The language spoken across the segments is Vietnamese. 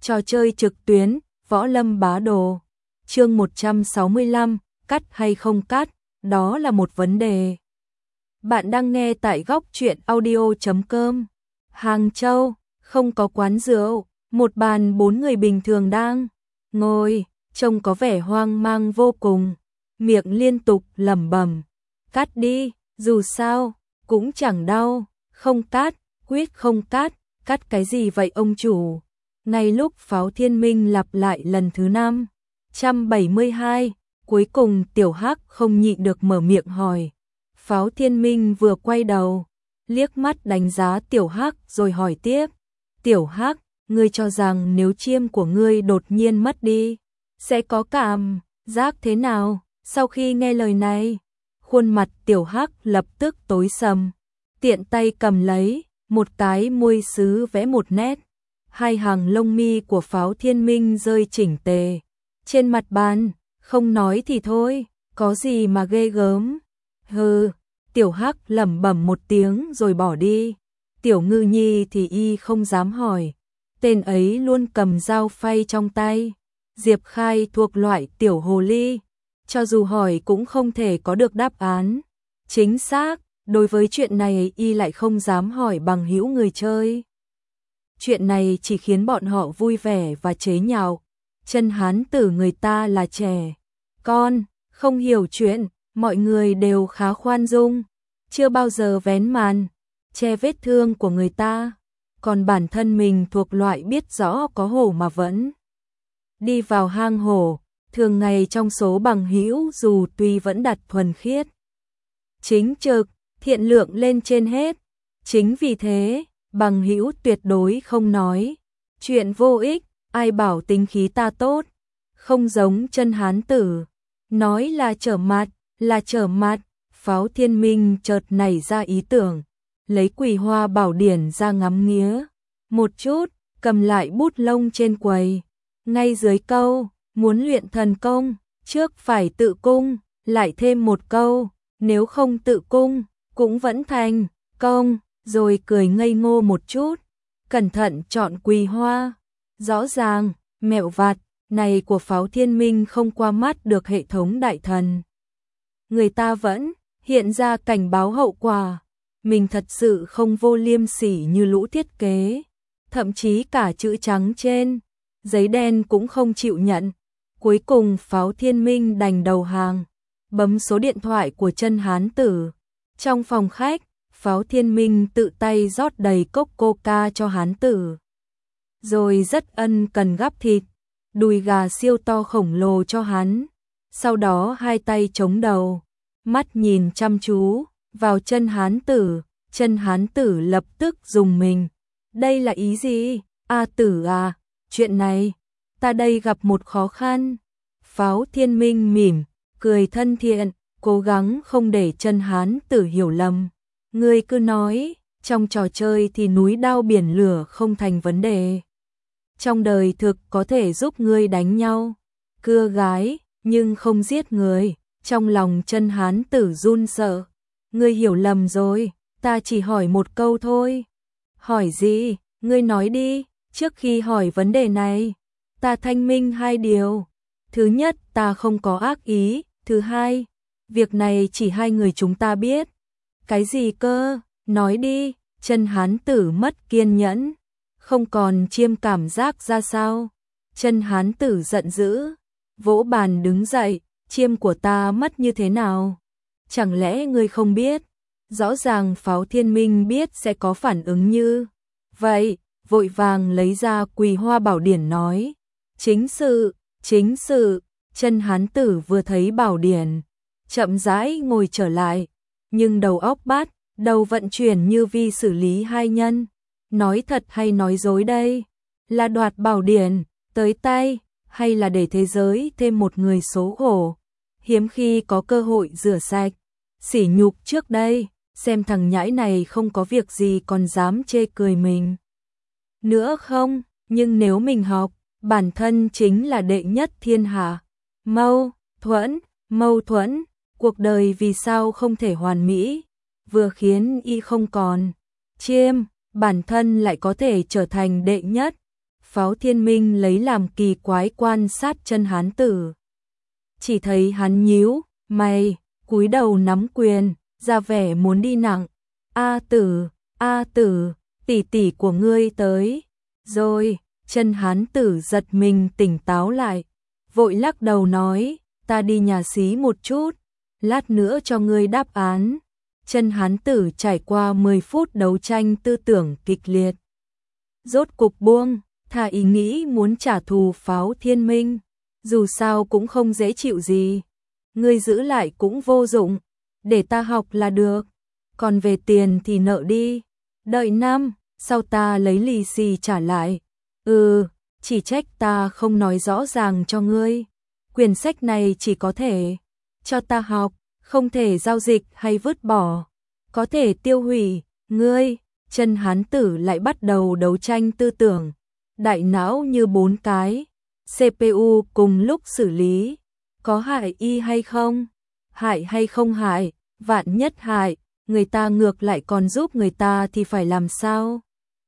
Trò chơi trực tuyến, Võ Lâm Bá Đồ. Chương 165, cắt hay không cắt, đó là một vấn đề. Bạn đang nghe tại góc truyện audio.com. Hàng Châu, không có quán rượu, một bàn 4 người bình thường đang ngồi, trông có vẻ hoang mang vô cùng, miệng liên tục lẩm bẩm, cắt đi, dù sao cũng chẳng đau, không cắt, quyết không cắt, cắt cái gì vậy ông chủ? Ngay lúc Pháo Thiên Minh lặp lại lần thứ 572, cuối cùng Tiểu Hắc không nhịn được mở miệng hỏi. Pháo Thiên Minh vừa quay đầu, liếc mắt đánh giá Tiểu Hắc rồi hỏi tiếp. Tiểu Hắc, ngươi cho rằng nếu chiêm của ngươi đột nhiên mất đi, sẽ có cảm giác thế nào? Sau khi nghe lời này, khuôn mặt Tiểu Hắc lập tức tối sầm, tiện tay cầm lấy một cái môi sứ vẽ một nét. Hai hàng lông mi của Pháo Thiên Minh rơi chỉnh tề trên mặt bàn, không nói thì thôi, có gì mà ghê gớm. Hừ, Tiểu Hắc lẩm bẩm một tiếng rồi bỏ đi. Tiểu Ngư Nhi thì y không dám hỏi, tên ấy luôn cầm dao phay trong tay. Diệp Khai thuộc loại tiểu hồ ly, cho dù hỏi cũng không thể có được đáp án chính xác. Đối với chuyện này y lại không dám hỏi bằng hữu người chơi. Chuyện này chỉ khiến bọn họ vui vẻ và chế nhạo. Chân hán tử người ta là trẻ con, không hiểu chuyện, mọi người đều khá khoan dung, chưa bao giờ vén màn che vết thương của người ta. Còn bản thân mình thuộc loại biết rõ có hổ mà vẫn đi vào hang hổ, thường ngày trong số bằng hữu dù tuy vẫn đặt thuần khiết, chính trực, thiện lượng lên trên hết. Chính vì thế, bằng hữu tuyệt đối không nói chuyện vô ích. Ai bảo tính khí ta tốt, không giống chân hán tử, nói là trở mặt, là trở mặt. Pháo Thiên Minh chợt nảy ra ý tưởng, lấy Quỳ Hoa Bảo Điển ra ngắm nghía một chút, cầm lại bút lông trên quầy, ngay dưới câu muốn luyện thần công, trước phải tự cung, lại thêm một câu, nếu không tự cung cũng vẫn thành công, rồi cười ngây ngô một chút, cẩn thận chọn Quỳ Hoa. Rõ ràng, mẹo vặt này của Pháo Thiên Minh không qua mắt được hệ thống đại thần. Người ta vẫn hiện ra cảnh báo hậu quả. Mình thật sự không vô liêm sỉ như lũ thiết kế. Thậm chí cả chữ trắng trên giấy đen cũng không chịu nhận. Cuối cùng Pháo Thiên Minh đành đầu hàng, bấm số điện thoại của chân hán tử. Trong phòng khách, Pháo Thiên Minh tự tay rót đầy cốc coca cho hán tử, rồi rất ân cần gắp thịt, đùi gà siêu to khổng lồ cho hắn. Sau đó hai tay chống đầu, mắt nhìn chăm chú vào chân hán tử. Chân hán tử lập tức rùng mình. Đây là ý gì? A tử à, chuyện này, ta đây gặp một khó khăn. Pháo Thiên Minh mỉm, cười thân thiện, cố gắng không để chân hán tử hiểu lầm. Ngươi cứ nói, trong trò chơi thì núi đao biển lửa không thành vấn đề. Trong đời thực có thể giúp ngươi đánh nhau, cưa gái, nhưng không giết người. Trong lòng chân hán tử run sợ. Ngươi hiểu lầm rồi, ta chỉ hỏi một câu thôi. Hỏi gì? Ngươi nói đi. Trước khi hỏi vấn đề này, ta thanh minh hai điều. Thứ nhất, ta không có ác ý. Thứ hai, việc này chỉ hai người chúng ta biết. Cái gì cơ? Nói đi. Chân hán tử mất kiên nhẫn, không còn chiêm cảm giác ra sao. Chân hán tử giận dữ, vỗ bàn đứng dậy. Chiêm của ta mất như thế nào? Chẳng lẽ ngươi không biết? Rõ ràng Pháo Thiên Minh biết sẽ có phản ứng như vậy, vội vàng lấy ra Quỳ Hoa Bảo Điển nói. Chính sự, chính sự. Chân hán tử vừa thấy bảo điển, chậm rãi ngồi trở lại, nhưng đầu óc bắt đầu vận chuyển như vi xử lý hai nhân. Nói thật hay nói dối đây? Là đoạt bảo điển tới tay, hay là để thế giới thêm một người số khổ, hiếm khi có cơ hội rửa sạch sỉ nhục trước đây, xem thằng nhãi này không có việc gì còn dám chê cười mình nữa không? Nhưng nếu mình học, bản thân chính là đệ nhất thiên hạ. Mâu thuẫn, cuộc đời vì sao không thể hoàn mỹ, vừa khiến y không còn chiêm, bản thân lại có thể trở thành đệ nhất. Pháo Thiên Minh lấy làm kỳ quái quan sát chân hán tử. Chỉ thấy hắn nhíu mày, cúi đầu nắm quyền, ra vẻ muốn đi nặng. A tử, tỷ tỷ của ngươi tới. Rồi, chân hán tử giật mình tỉnh táo lại, vội lắc đầu nói, ta đi nhà xí một chút, lát nữa cho ngươi đáp án. Chân hán tử trải qua 10 phút đấu tranh tư tưởng kịch liệt. Rốt cục buông, thà ý nghĩ muốn trả thù Pháo Thiên Minh, dù sao cũng không dễ chịu gì. Ngươi giữ lại cũng vô dụng, để ta học là được, còn về tiền thì nợ đi, đợi năm sau ta lấy lì xì trả lại. Chỉ trách ta không nói rõ ràng cho ngươi, quyển sách này chỉ có thể cho ta học, không thể giao dịch hay vứt bỏ, có thể tiêu hủy. Ngươi, chân hán tử lại bắt đầu đấu tranh tư tưởng, đại não như 4 cái CPU cùng lúc xử lý, có hại y hay không, hại hay không hại, vạn nhất hại, người ta ngược lại còn giúp người ta thì phải làm sao?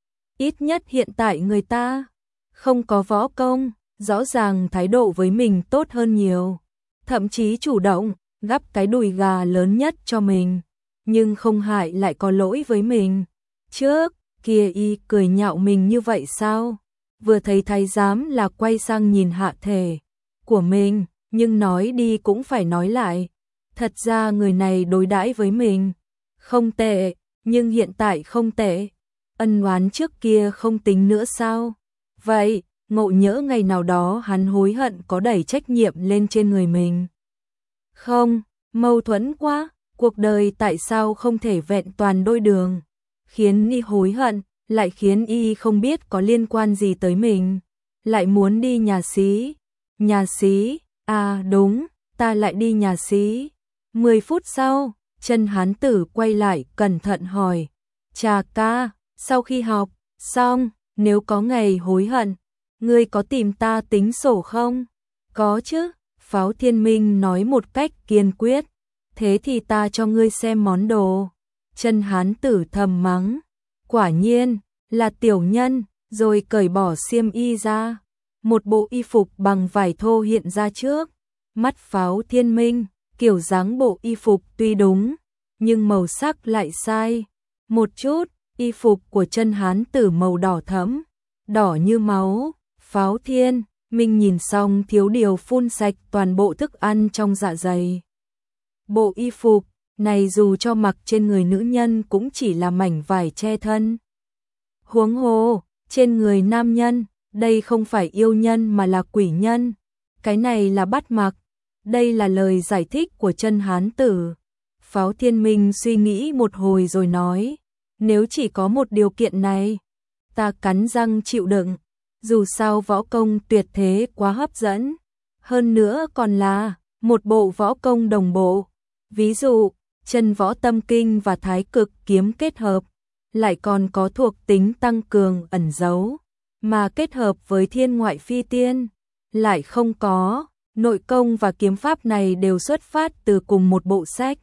Ít nhất hiện tại người ta không có võ công, rõ ràng thái độ với mình tốt hơn nhiều, thậm chí chủ động gắp cái đùi gà lớn nhất cho mình, nhưng không hại lại có lỗi với mình. Trước kia y cười nhạo mình như vậy sao? Vừa thấy thái giám là quay sang nhìn hạ thể của mình, nhưng nói đi cũng phải nói lại. Thật ra người này đối đãi với mình không tệ, nhưng hiện tại không tệ. Ân oán trước kia không tính nữa sao? Vậy, ngộ nhỡ ngày nào đó hắn hối hận có đẩy trách nhiệm lên trên người mình. Không, mâu thuẫn quá, cuộc đời tại sao không thể vẹn toàn đôi đường? Khiến y hối hận, lại khiến y không biết có liên quan gì tới mình. Lại muốn đi nhà xí. Nhà xí, à đúng, ta lại đi nhà xí. 10 phút sau, chân hán tử quay lại cẩn thận hỏi. Chà ca, sau khi học xong, nếu có ngày hối hận, ngươi có tìm ta tính sổ không? Có chứ, Pháo Thiên Minh nói một cách kiên quyết. Thế thì ta cho ngươi xem món đồ. Chân hán tử thầm mắng. Quả nhiên, là tiểu nhân, rồi cởi bỏ xiêm y ra. Một bộ y phục bằng vải thô hiện ra trước mắt Pháo Thiên Minh, kiểu dáng bộ y phục tuy đúng, nhưng màu sắc lại sai. Một chút, y phục của chân hán tử màu đỏ thẫm, đỏ như máu. Pháo Thiên Minh nhìn xong thiếu điều phun sạch toàn bộ thức ăn trong dạ dày. Bộ y phục này dù cho mặc trên người nữ nhân cũng chỉ là mảnh vải che thân. Huống hồ, trên người nam nhân, đây không phải yêu nhân mà là quỷ nhân. Cái này là bắt mặc. Đây là lời giải thích của chân hán tử. Pháo Thiên Minh suy nghĩ một hồi rồi nói, nếu chỉ có một điều kiện này, ta cắn răng chịu đựng. Dù sao võ công tuyệt thế quá hấp dẫn, hơn nữa còn là một bộ võ công đồng bộ. Ví dụ, chân võ tâm kinh và thái cực kiếm kết hợp, lại còn có thuộc tính tăng cường ẩn giấu, mà kết hợp với thiên ngoại phi tiên, lại không có. Nội công và kiếm pháp này đều xuất phát từ cùng một bộ sách.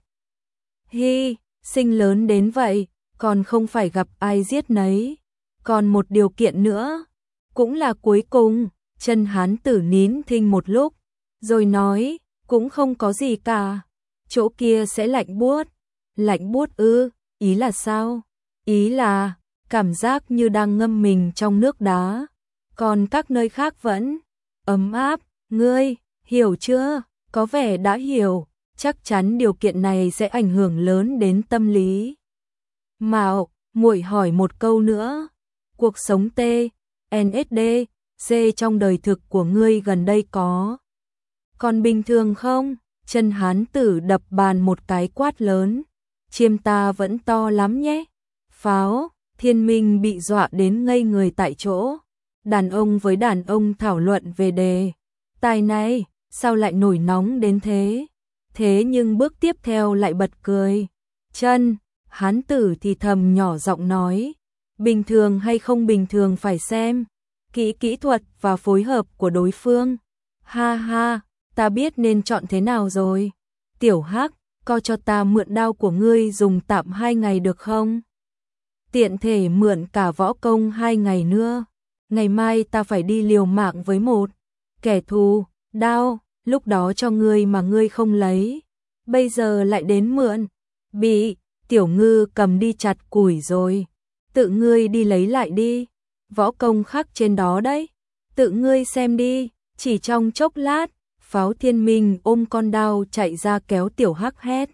Hi, sinh lớn đến vậy, còn không phải gặp ai giết nấy. Còn một điều kiện nữa, cũng là cuối cùng. Chân hán tử nín thinh một lúc, rồi nói, cũng không có gì cả. Chỗ kia sẽ lạnh buốt. Lạnh buốt ư, ý là sao? Ý là, cảm giác như đang ngâm mình trong nước đá. Còn các nơi khác vẫn ấm áp, ngươi hiểu chưa? Có vẻ đã hiểu, chắc chắn điều kiện này sẽ ảnh hưởng lớn đến tâm lý. Mạo, muội hỏi một câu nữa, cuộc sống T, NSD, C trong đời thực của ngươi gần đây có còn bình thường không? Chân hán tử đập bàn một cái quát lớn, chiêm ta vẫn to lắm nhé. Pháo Thiên Minh bị dọa đến ngây người tại chỗ. Đàn ông với đàn ông thảo luận về đề tài này, sao lại nổi nóng đến thế? Thế nhưng bước tiếp theo lại bật cười. Chân hán tử thì thầm nhỏ giọng nói, bình thường hay không bình thường phải xem kỹ thuật và phối hợp của đối phương. Ha ha, ta biết nên chọn thế nào rồi. Tiểu Hắc, co cho ta mượn đao của ngươi dùng tạm 2 ngày được không? Tiện thể mượn cả võ công 2 ngày nữa. ngày mai ta phải đi liều mạng với một kẻ thù, đao, lúc đó cho ngươi mà ngươi không lấy, bây giờ lại đến mượn, bị Tiểu Ngư cầm đi chặt củi rồi, tự ngươi đi lấy lại đi, võ công khắc trên đó đấy, tự ngươi xem đi. Chỉ trong chốc lát, Pháo Thiên Minh ôm con đao chạy ra kéo Tiểu Hắc hét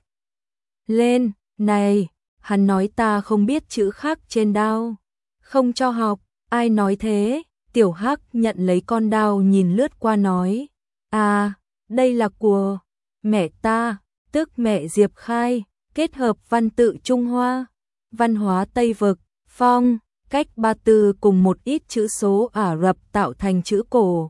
lên, này, hắn nói ta không biết chữ khắc trên đao, không cho học, ai nói thế? Tiểu Hắc nhận lấy con đao nhìn lướt qua nói, à, đây là của mẹ ta, tức mẹ Diệp Khai, kết hợp văn tự Trung Hoa, văn hóa Tây Vực, phong, cách ba tư cùng một ít chữ số Ả Rập tạo thành chữ cổ.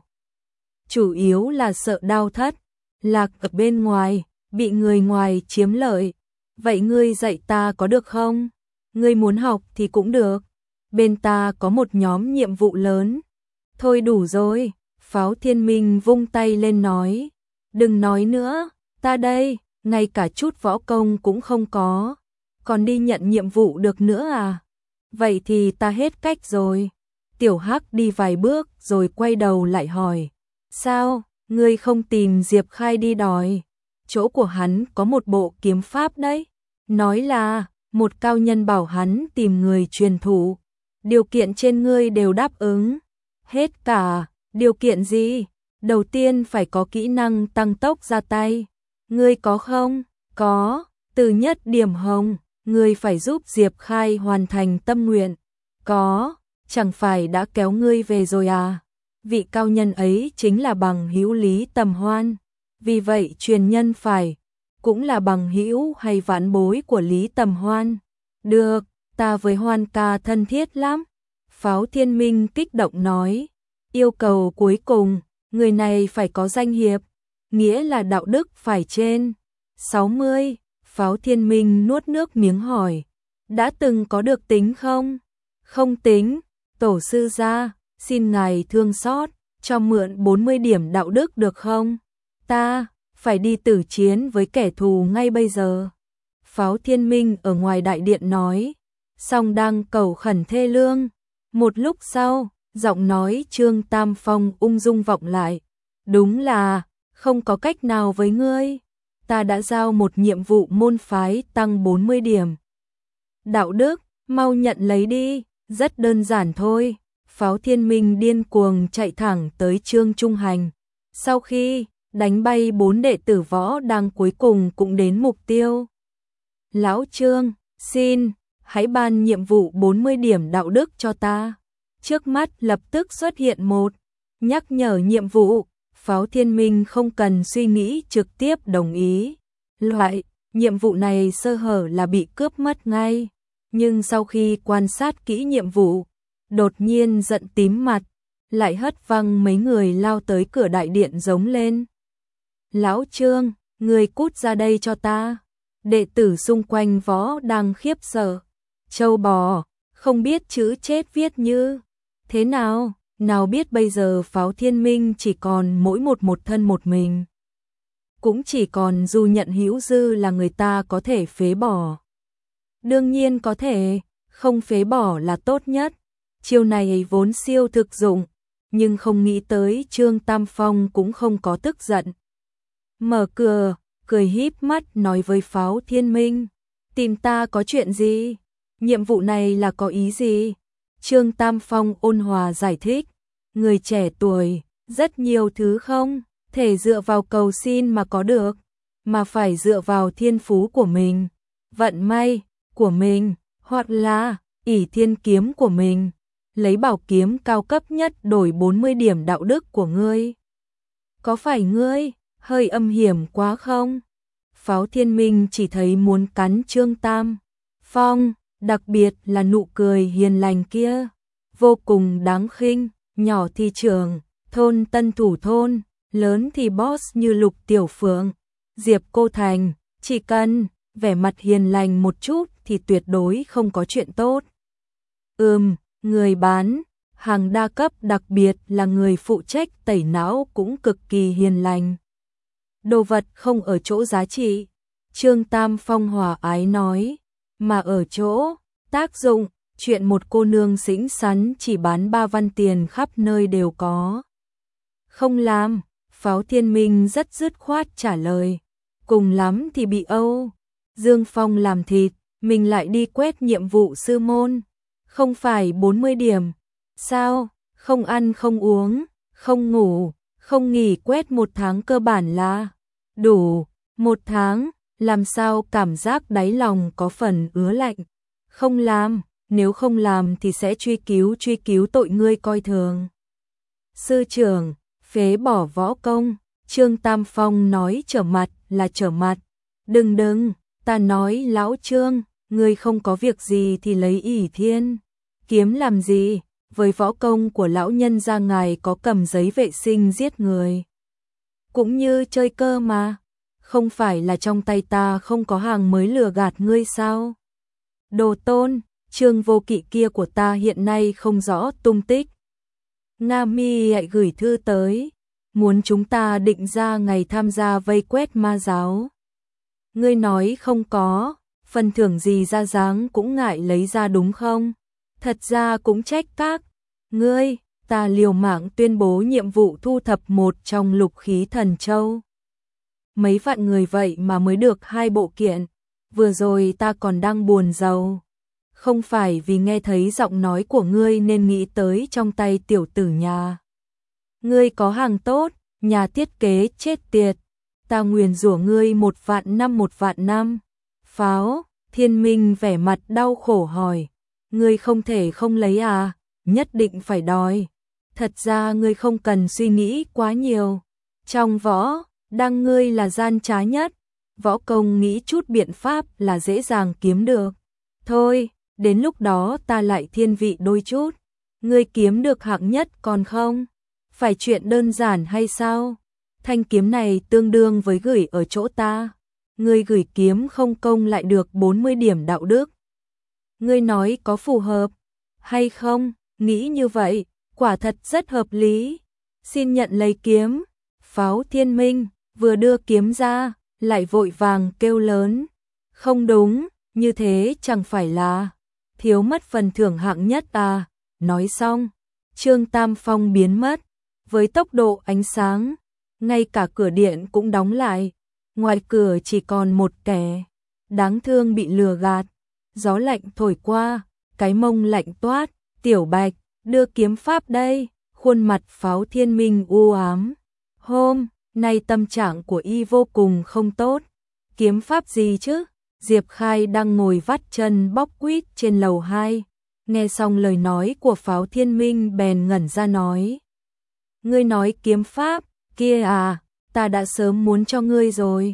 Chủ yếu là sợ đao thất, lạc ở bên ngoài, bị người ngoài chiếm lợi. Vậy ngươi dạy ta có được không? Ngươi muốn học thì cũng được. Bên ta có một nhóm nhiệm vụ lớn. Thôi đủ rồi, Pháo Thiên Minh vung tay lên nói. Đừng nói nữa, ta đây, ngay cả chút võ công cũng không có. Còn đi nhận nhiệm vụ được nữa à? Vậy thì ta hết cách rồi. Tiểu Hắc đi vài bước rồi quay đầu lại hỏi. Sao, ngươi không tìm Diệp Khai đi đòi? Chỗ của hắn có một bộ kiếm pháp đấy. Nói là, một cao nhân bảo hắn tìm người truyền thụ. Điều kiện trên ngươi đều đáp ứng. Hết cả, điều kiện gì? Đầu tiên phải có kỹ năng tăng tốc ra tay. Ngươi có không? Có, từ nhất điểm hồng, ngươi phải giúp Diệp Khai hoàn thành tâm nguyện. Có, chẳng phải đã kéo ngươi về rồi à? Vị cao nhân ấy chính là bằng hữu Lý Tầm Hoan. Vì vậy truyền nhân phải, cũng là bằng hữu hay vãn bối của Lý Tầm Hoan. Được, ta với Hoan ca thân thiết lắm. Pháo Thiên Minh kích động nói. Yêu cầu cuối cùng, người này phải có danh hiệp, nghĩa là đạo đức phải trên 60. Pháo Thiên Minh nuốt nước miếng hỏi. Đã từng có được tính không? Không tính, tổ sư gia, xin ngài thương xót, cho mượn 40 điểm đạo đức được không? Ta phải đi tử chiến với kẻ thù ngay bây giờ. Pháo Thiên Minh ở ngoài đại điện nói, song đang cầu khẩn thê lương. Một lúc sau, giọng nói Trương Tam Phong ung dung vọng lại. Đúng là, không có cách nào với ngươi. Ta đã giao một nhiệm vụ môn phái tăng 40 điểm. Đạo đức, mau nhận lấy đi, rất đơn giản thôi. Pháo Thiên Minh điên cuồng chạy thẳng tới Trương Trung Hành. Sau khi đánh bay 4 đệ tử võ đang cuối cùng cũng đến mục tiêu. Lão Trương, xin, hãy ban nhiệm vụ 40 điểm đạo đức cho ta. Trước mắt lập tức xuất hiện một nhắc nhở nhiệm vụ. Pháo Thiên Minh không cần suy nghĩ trực tiếp đồng ý. Loại nhiệm vụ này sơ hở là bị cướp mất ngay. Nhưng sau khi quan sát kỹ nhiệm vụ, đột nhiên giận tím mặt, lại hất văng mấy người lao tới cửa đại điện giống lên. Lão Trương, người cút ra đây cho ta. Đệ tử xung quanh võ đang khiếp sợ. Châu bò, không biết chữ chết viết như thế nào, nào biết bây giờ Pháo Thiên Minh chỉ còn mỗi một thân một mình. Cũng chỉ còn Du Nhận Hữu Dư là người ta có thể phế bỏ. Đương nhiên có thể, không phế bỏ là tốt nhất. Chiêu này vốn siêu thực dụng, nhưng không nghĩ tới Trương Tam Phong cũng không có tức giận. Mở cửa, cười híp mắt nói với Pháo Thiên Minh, tìm ta có chuyện gì? Nhiệm vụ này là có ý gì? Trương Tam Phong ôn hòa giải thích, người trẻ tuổi, rất nhiều thứ không thể dựa vào cầu xin mà có được, mà phải dựa vào thiên phú của mình, vận may của mình, hoặc là ỷ thiên kiếm của mình. Lấy bảo kiếm cao cấp nhất đổi 40 điểm đạo đức của ngươi. Có phải ngươi hơi âm hiểm quá không? Pháo Thiên Minh chỉ thấy muốn cắn Trương Tam Phong, đặc biệt là nụ cười hiền lành kia, vô cùng đáng khinh. Nhỏ thì trưởng, thôn tân thủ thôn, lớn thì boss như Lục Tiểu Phượng, Diệp Cô Thành, chỉ cần vẻ mặt hiền lành một chút thì tuyệt đối không có chuyện tốt. Người bán hàng đa cấp, đặc biệt là người phụ trách tẩy não cũng cực kỳ hiền lành. Đồ vật không ở chỗ giá trị, Trương Tam Phong hòa ái nói, mà ở chỗ tác dụng. chuyện một cô nương xinh xắn chỉ bán 3 văn tiền khắp nơi đều có. Không làm, Pháo Thiên Minh rất dứt khoát trả lời, cùng lắm thì bị Âu Dương Phong làm thịt, mình lại đi quét nhiệm vụ sư môn, không phải 40 điểm, sao, không ăn không uống, không ngủ, không nghỉ quét 1 tháng cơ bản là đủ, 1 tháng, làm sao cảm giác đáy lòng có phần ứa lạnh, không làm, nếu không làm thì sẽ truy cứu tội ngươi coi thường. Sư trưởng, phế bỏ võ công, Trương Tam Phong nói trở mặt là trở mặt, đừng, ta nói lão Trương, ngươi không có việc gì thì lấy ỷ thiên kiếm làm gì, với võ công của lão nhân gia ngài có cầm giấy vệ sinh giết người. Cũng như chơi cơ mà, không phải là trong tay ta không có hàng mới lừa gạt ngươi sao? Đồ tôn, Trương Vô Kỵ kia của ta hiện nay không rõ tung tích. Nga Mi lại gửi thư tới, muốn chúng ta định ra ngày tham gia vây quét ma giáo. Ngươi nói không có, phần thưởng gì ra dáng cũng ngại lấy ra đúng không? Thật ra cũng trách các ngươi, ta liều mạng tuyên bố nhiệm vụ thu thập một trong lục khí thần châu. Mấy vạn người vậy mà mới được 2 bộ kiện, vừa rồi ta còn đang buồn rầu. Không phải vì nghe thấy giọng nói của ngươi nên nghĩ tới trong tay tiểu tử nhà. Ngươi có hàng tốt, nhà thiết kế chết tiệt, ta nguyền rủa ngươi 1 vạn năm. Pháo Thiên Minh vẻ mặt đau khổ hỏi, ngươi không thể không lấy à, nhất định phải đòi. Thật ra ngươi không cần suy nghĩ quá nhiều, trong võ đang ngươi là gian trá nhất, võ công nghĩ chút biện pháp là dễ dàng kiếm được. Thôi, đến lúc đó ta lại thiên vị đôi chút, ngươi kiếm được hạng nhất còn không? Phải chuyện đơn giản hay sao? Thanh kiếm này tương đương với gửi ở chỗ ta, ngươi gửi kiếm không công lại được 40 điểm đạo đức. Ngươi nói có phù hợp hay không? Nghĩ như vậy, quả thật rất hợp lý. Xin nhận lấy kiếm. Pháo Thiên Minh vừa đưa kiếm ra, lại vội vàng kêu lớn. Không đúng, như thế chẳng phải là thiếu mất phần thưởng hạng nhất à? Nói xong, Trương Tam Phong biến mất với tốc độ ánh sáng, ngay cả cửa điện cũng đóng lại. Ngoài cửa chỉ còn một kẻ đáng thương bị lừa gạt. Gió lạnh thổi qua, cái mông lạnh toát. Tiểu Bạch, đưa kiếm pháp đây. Khuôn mặt Pháo Thiên Minh u ám. Hôm nay tâm trạng của y vô cùng không tốt. Kiếm pháp gì chứ? Diệp Khai đang ngồi vắt chân bóc quýt trên lầu 2. Nghe xong lời nói của Pháo Thiên Minh bèn ngẩn ra nói. Ngươi nói kiếm pháp, kia à, ta đã sớm muốn cho ngươi rồi.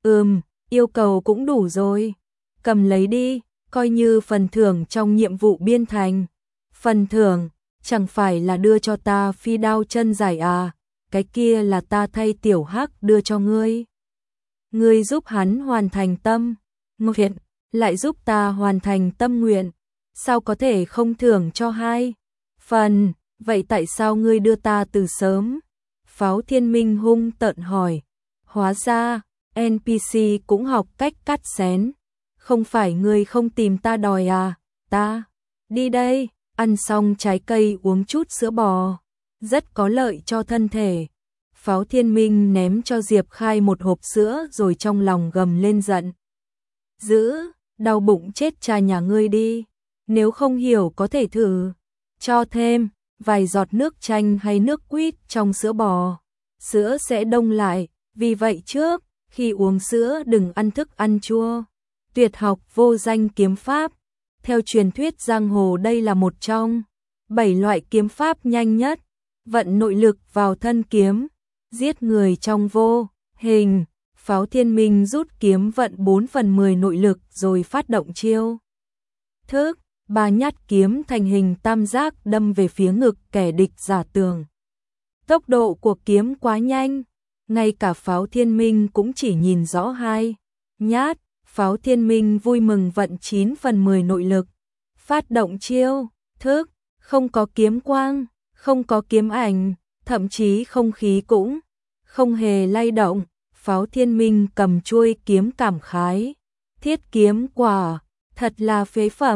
Yêu cầu cũng đủ rồi. Cầm lấy đi, coi như phần thưởng trong nhiệm vụ biên thành. Phần thưởng, chẳng phải là đưa cho ta phi đao chân dài à, cái kia là ta thay Tiểu Hắc đưa cho ngươi. Ngươi giúp hắn hoàn thành tâm nguyện, lại giúp ta hoàn thành tâm nguyện, sao có thể không thưởng cho 2 phần, vậy tại sao ngươi đưa ta từ sớm? Pháo Thiên Minh hung tợn hỏi, hóa ra, NPC cũng học cách cắt xén, không phải ngươi không tìm ta đòi à, ta, đi đây, ăn xong trái cây uống chút sữa bò, rất có lợi cho thân thể. Pháo Thiên Minh ném cho Diệp Khai một hộp sữa rồi trong lòng gầm lên giận. Giữ, đau bụng chết cha nhà ngươi đi, nếu không hiểu có thể thử, cho thêm vài giọt nước chanh hay nước quýt trong sữa bò, sữa sẽ đông lại, vì vậy trước khi uống sữa đừng ăn thức ăn chua. Tuyệt học vô danh kiếm pháp, theo truyền thuyết giang hồ đây là một trong 7 loại kiếm pháp nhanh nhất, vận nội lực vào thân kiếm, giết người trong vô hình. Pháo Thiên Minh rút kiếm vận 4/10 nội lực rồi phát động chiêu thức, 3 nhát kiếm thành hình tam giác đâm về phía ngực kẻ địch giả tường. Tốc độ của kiếm quá nhanh, ngay cả Pháo Thiên Minh cũng chỉ nhìn rõ 2 nhát. Pháo Thiên Minh vui mừng vận 9/10 nội lực, phát động chiêu thức, không có kiếm quang, không có kiếm ảnh, thậm chí không khí cũng không hề lay động. Pháo Thiên Minh cầm chuôi kiếm cảm khái, thiết kiếm quả, thật là phế phẩm,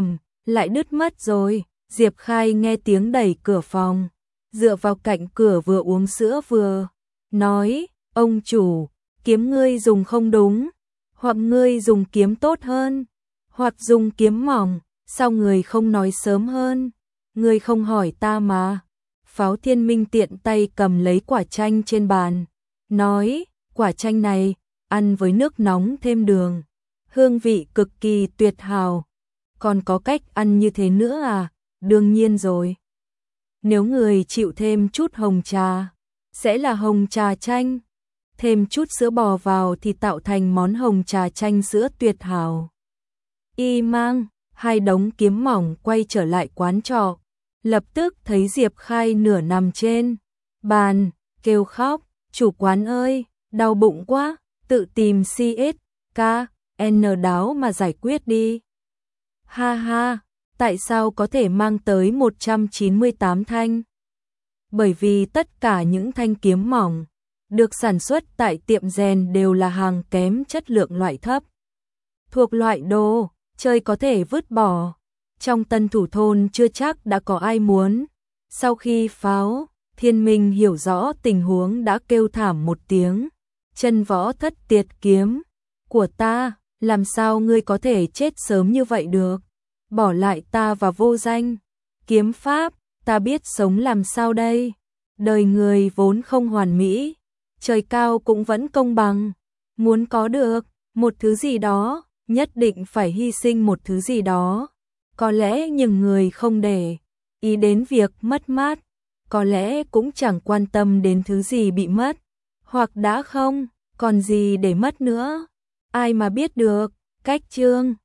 lại đứt mất rồi. Diệp Khai nghe tiếng đẩy cửa phòng, dựa vào cạnh cửa vừa uống sữa vừa nói, ông chủ, kiếm ngươi dùng không đúng, hoặc ngươi dùng kiếm tốt hơn, hoặc dùng kiếm mỏng, sao người không nói sớm hơn, ngươi không hỏi ta mà. Pháo Thiên Minh tiện tay cầm lấy quả chanh trên bàn, nói, quả chanh này, ăn với nước nóng thêm đường, hương vị cực kỳ tuyệt hảo. Còn có cách ăn như thế nữa à? Đương nhiên rồi. Nếu người chịu thêm chút hồng trà, sẽ là hồng trà chanh. Thêm chút sữa bò vào thì tạo thành món hồng trà chanh sữa tuyệt hảo. Y mang, hai đống kiếm mỏng quay trở lại quán trọ. Lập tức thấy Diệp Khai nửa nằm trên bàn, kêu khóc, chủ quán ơi, đau bụng quá, tự tìm CSK, N đáo mà giải quyết đi. Ha ha, tại sao có thể mang tới 198 thanh? Bởi vì tất cả những thanh kiếm mỏng được sản xuất tại tiệm rèn đều là hàng kém chất lượng loại thấp. Thuộc loại đồ, chơi có thể vứt bỏ. Trong Tân Thủ thôn chưa chắc đã có ai muốn. Sau khi Pháo Thiên Minh hiểu rõ tình huống đã kêu thảm một tiếng. Chân võ thất tiệt kiếm của ta, làm sao ngươi có thể chết sớm như vậy được? Bỏ lại ta và vô danh. Kiếm pháp, ta biết sống làm sao đây? Đời người vốn không hoàn mỹ, trời cao cũng vẫn công bằng. Muốn có được một thứ gì đó, nhất định phải hy sinh một thứ gì đó. Có lẽ những người không để ý đến việc mất mát, có lẽ cũng chẳng quan tâm đến thứ gì bị mất, hoặc đã không còn gì để mất nữa. Ai mà biết được. Cách chương